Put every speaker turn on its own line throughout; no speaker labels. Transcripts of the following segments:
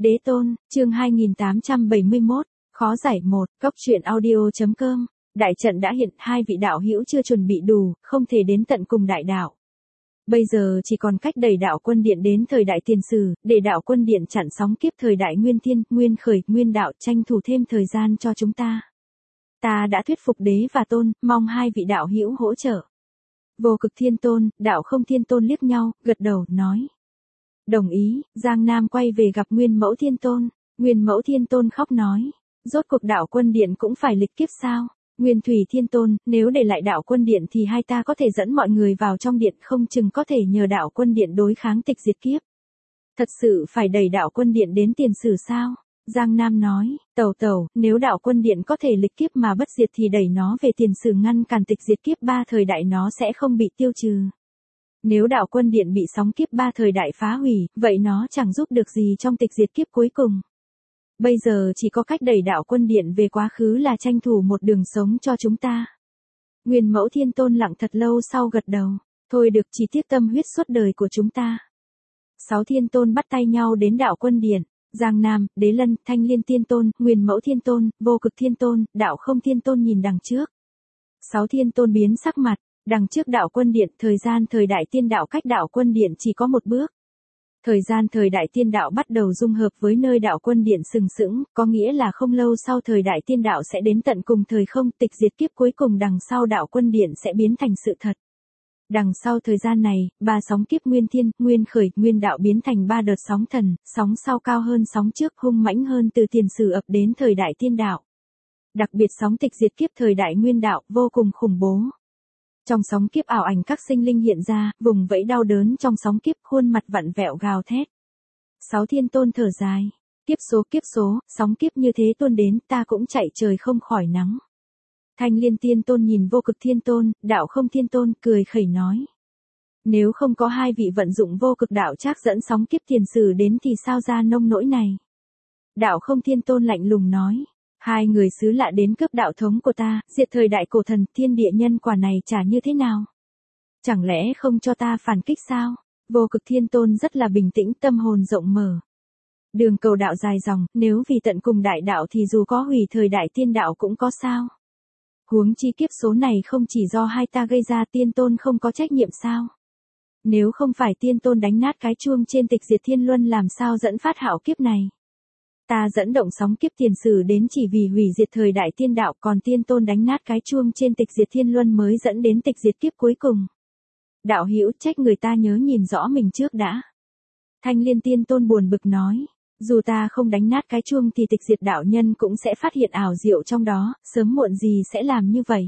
Đế tôn, chương 2871, khó giải một, góc truyện audio.com. Đại trận đã hiện, hai vị đạo hữu chưa chuẩn bị đủ, không thể đến tận cùng đại đạo. Bây giờ chỉ còn cách đẩy đạo quân điện đến thời đại tiền sử, để đạo quân điện chặn sóng kiếp thời đại nguyên thiên, nguyên khởi, nguyên đạo, tranh thủ thêm thời gian cho chúng ta. Ta đã thuyết phục đế và tôn, mong hai vị đạo hữu hỗ trợ. Vô Cực Thiên Tôn, Đạo Không Thiên Tôn liếc nhau, gật đầu, nói. Đồng ý. Giang Nam quay về gặp Nguyên Mẫu Thiên Tôn. Nguyên Mẫu Thiên Tôn khóc nói. Rốt cuộc đạo quân điện cũng phải lịch kiếp sao? Nguyên Thủy Thiên Tôn, nếu để lại đạo quân điện thì hai ta có thể dẫn mọi người vào trong điện, không chừng có thể nhờ đạo quân điện đối kháng tịch diệt kiếp. Thật sự phải đẩy đạo quân điện đến tiền sử sao? Giang Nam nói, tẩu, nếu đạo quân điện có thể lịch kiếp mà bất diệt thì đẩy nó về tiền sử ngăn cản tịch diệt kiếp ba thời đại nó sẽ không bị tiêu trừ. Nếu đạo quân điện bị sóng kiếp ba thời đại phá hủy, vậy nó chẳng giúp được gì trong tịch diệt kiếp cuối cùng. Bây giờ chỉ có cách đẩy đạo quân điện về quá khứ là tranh thủ một đường sống cho chúng ta. Nguyên Mẫu Thiên Tôn lặng thật lâu sau gật đầu, thôi được, chỉ tiếc tâm huyết suốt đời của chúng ta. 6 Thiên Tôn bắt tay nhau đến đạo quân điện. Giang Nam, Đế Lân, Thanh Liên Thiên Tôn, Nguyên Mẫu Thiên Tôn, Vô Cực Thiên Tôn, Đạo Không Thiên Tôn nhìn đằng trước. 6 Thiên Tôn biến sắc mặt, đằng trước đạo quân điện, thời đại tiên đạo cách đạo quân điện chỉ có một bước. Thời đại tiên đạo bắt đầu dung hợp với nơi đạo quân điện sừng sững, có nghĩa là không lâu sau thời đại tiên đạo sẽ đến tận cùng thời không, tịch diệt kiếp cuối cùng đằng sau đạo quân điện sẽ biến thành sự thật. Đằng sau thời gian này, 3 sóng kiếp nguyên thiên, nguyên khởi, nguyên đạo biến thành 3 đợt sóng thần, sóng sau cao hơn sóng trước, hung mãnh hơn từ tiền sử ập đến thời đại tiên đạo. Đặc biệt sóng tịch diệt kiếp thời đại nguyên đạo, vô cùng khủng bố. Trong sóng kiếp ảo ảnh các sinh linh hiện ra, vùng vẫy đau đớn trong sóng kiếp, khuôn mặt vặn vẹo gào thét. 6 Thiên Tôn thở dài, kiếp số, sóng kiếp như thế tuôn đến, ta cũng chạy trời không khỏi nắng. Thanh Liên Thiên Tôn nhìn Vô Cực Thiên Tôn, Đạo Không Thiên Tôn, cười khẩy nói. Nếu không có hai vị vận dụng vô cực đạo trác dẫn sóng kiếp tiền sử đến thì sao ra nông nỗi này? Đạo Không Thiên Tôn lạnh lùng nói. Hai người xứ lạ đến cướp đạo thống của ta, diệt thời đại cổ thần, thiên địa nhân quả này trả như thế nào? Chẳng lẽ không cho ta phản kích sao? Vô Cực Thiên Tôn rất là bình tĩnh, tâm hồn rộng mở. Đường cầu đạo dài dòng, nếu vì tận cùng đại đạo thì dù có hủy thời đại tiên đạo cũng có sao? Huống chi kiếp số này không chỉ do hai ta gây ra, Tiên Tôn không có trách nhiệm sao? Nếu không phải Tiên Tôn đánh nát cái chuông trên tịch diệt thiên luân làm sao dẫn phát hạo kiếp này? Ta dẫn động sóng kiếp tiền sử đến chỉ vì hủy diệt thời đại tiên đạo, còn Tiên Tôn đánh nát cái chuông trên tịch diệt thiên luân mới dẫn đến tịch diệt kiếp cuối cùng. Đạo hữu, trách người ta nhớ nhìn rõ mình trước đã. Thanh Liên Tiên Tôn buồn bực nói, dù ta không đánh nát cái chuông thì tịch diệt đạo nhân cũng sẽ phát hiện ảo diệu trong đó, sớm muộn gì sẽ làm như vậy.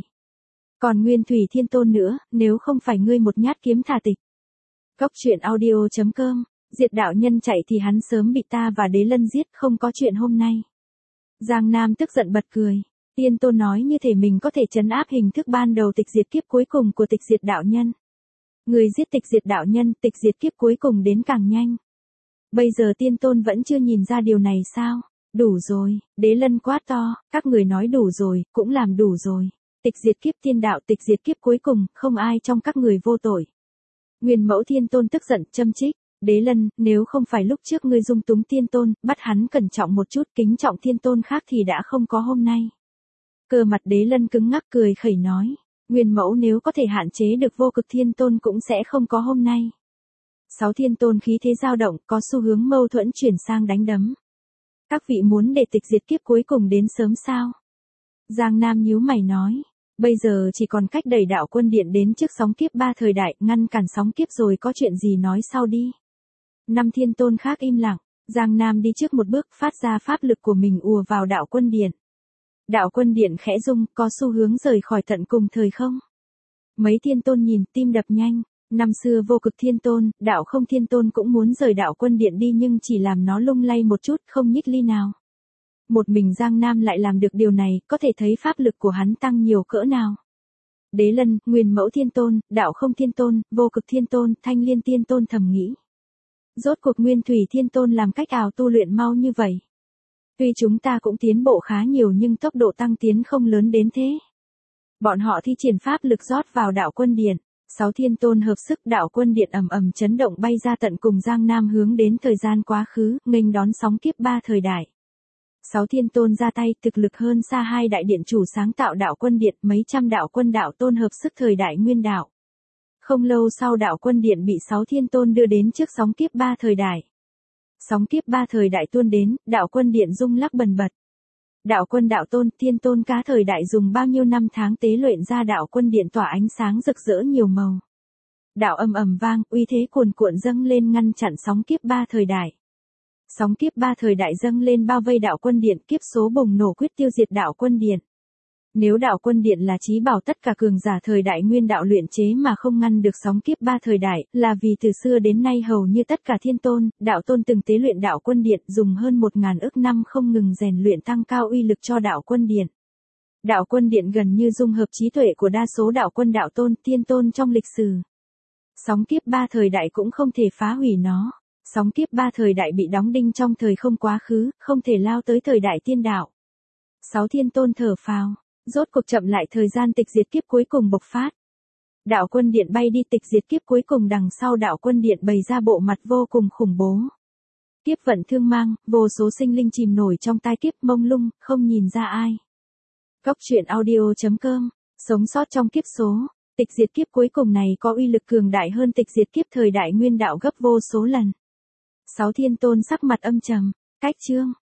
Còn Nguyên Thủy Thiên Tôn nữa, nếu không phải ngươi một nhát kiếm thả tịch. Góc truyện audio.com. Diệt đạo nhân chạy thì hắn sớm bị ta và Đế Lân giết, không có chuyện hôm nay. Giang Nam tức giận bật cười. Tiên Tôn nói như thể mình có thể trấn áp hình thức ban đầu tịch diệt kiếp cuối cùng của tịch diệt đạo nhân. Người giết tịch diệt đạo nhân, tịch diệt kiếp cuối cùng đến càng nhanh. Bây giờ Tiên Tôn vẫn chưa nhìn ra điều này sao? Đủ rồi, Đế Lân quát to, các người nói đủ rồi, cũng làm đủ rồi. Tịch diệt kiếp tiên đạo, tịch diệt kiếp cuối cùng, không ai trong các người vô tội. Nguyên Mẫu Thiên Tôn tức giận, châm chích. Đế Lân, nếu không phải lúc trước ngươi dung túng Tiên Tôn, bắt hắn cẩn trọng một chút, kính trọng Thiên Tôn khác thì đã không có hôm nay. Cơ mặt Đế Lân cứng ngắc cười khẩy nói, Nguyên Mẫu nếu có thể hạn chế được Vô Cực Thiên Tôn cũng sẽ không có hôm nay. 6 Thiên Tôn khí thế dao động, có xu hướng mâu thuẫn chuyển sang đánh đấm. Các vị muốn để tịch diệt kiếp cuối cùng đến sớm sao? Giang Nam nhíu mày nói, bây giờ chỉ còn cách đẩy đạo quân điện đến trước sóng kiếp ba thời đại, ngăn cản sóng kiếp rồi có chuyện gì nói sau đi. 5 Thiên Tôn khác im lặng, Giang Nam đi trước một bước, phát ra pháp lực của mình ùa vào đạo quân điện. Đạo quân điện khẽ rung, có xu hướng rời khỏi tận cùng thời không. Mấy Thiên Tôn nhìn, tim đập nhanh. Năm xưa Vô Cực Thiên Tôn, Đạo Không Thiên Tôn cũng muốn rời đạo quân điện đi nhưng chỉ làm nó lung lay một chút, không nhích ly nào. Một mình Giang Nam lại làm được điều này, có thể thấy pháp lực của hắn tăng nhiều cỡ nào. Đế Lân, Nguyên Mẫu Thiên Tôn, Đạo Không Thiên Tôn, Vô Cực Thiên Tôn, Thanh Liên Thiên Tôn thầm nghĩ. Rốt cuộc Nguyên Thủy Thiên Tôn làm cách ảo tu luyện mau như vậy. Tuy chúng ta cũng tiến bộ khá nhiều nhưng tốc độ tăng tiến không lớn đến thế. Bọn họ thi triển pháp lực rót vào đạo quân điện. Sáu thiên tôn hợp sức, đạo quân điện ầm ầm chấn động bay ra tận cùng Giang Nam hướng đến thời gian quá khứ, nghênh đón sóng kiếp ba thời đại. Sáu thiên tôn ra tay, thực lực hơn xa hai đại điện chủ sáng tạo đạo quân điện, mấy trăm đạo quân đạo tôn hợp sức thời đại nguyên đạo. Không lâu sau đạo quân điện bị sáu thiên tôn đưa đến trước sóng kiếp ba thời đại. Sóng kiếp ba thời đại tuôn đến, đạo quân điện rung lắc bần bật. Đạo quân đạo tôn, thiên tôn cá thời đại dùng bao nhiêu năm tháng tế luyện ra đạo quân điện tỏa ánh sáng rực rỡ nhiều màu. Đạo ầm ầm vang, uy thế cuồn cuộn dâng lên ngăn chặn sóng kiếp ba thời đại. Sóng kiếp ba thời đại dâng lên bao vây đạo quân điện, kiếp số bùng nổ quyết tiêu diệt đạo quân điện. Nếu đạo quân điện là chí bảo tất cả cường giả thời đại nguyên đạo luyện chế mà không ngăn được sóng kiếp ba thời đại, là vì từ xưa đến nay hầu như tất cả thiên tôn, đạo tôn từng tế luyện đạo quân điện, dùng hơn 1000 ức năm không ngừng rèn luyện tăng cao uy lực cho đạo quân điện. Đạo quân điện gần như dung hợp trí tuệ của đa số đạo quân đạo tôn, thiên tôn trong lịch sử. Sóng kiếp ba thời đại cũng không thể phá hủy nó. Sóng kiếp ba thời đại bị đóng đinh trong thời không quá khứ, không thể lao tới thời đại tiên đạo. Sáu thiên tôn thở phào, rốt cuộc chậm lại thời gian tịch diệt kiếp cuối cùng bộc phát. Đạo quân điện bay đi tịch diệt kiếp cuối cùng, đằng sau đạo quân điện bày ra bộ mặt vô cùng khủng bố. Kiếp vận thương mang, vô số sinh linh chìm nổi trong tai kiếp, mông lung, không nhìn ra ai. Cốc truyện audio.com, sống sót trong kiếp số. Tịch diệt kiếp cuối cùng này có uy lực cường đại hơn tịch diệt kiếp thời đại nguyên đạo gấp vô số lần. Sáu thiên tôn sắc mặt âm trầm, cách chương.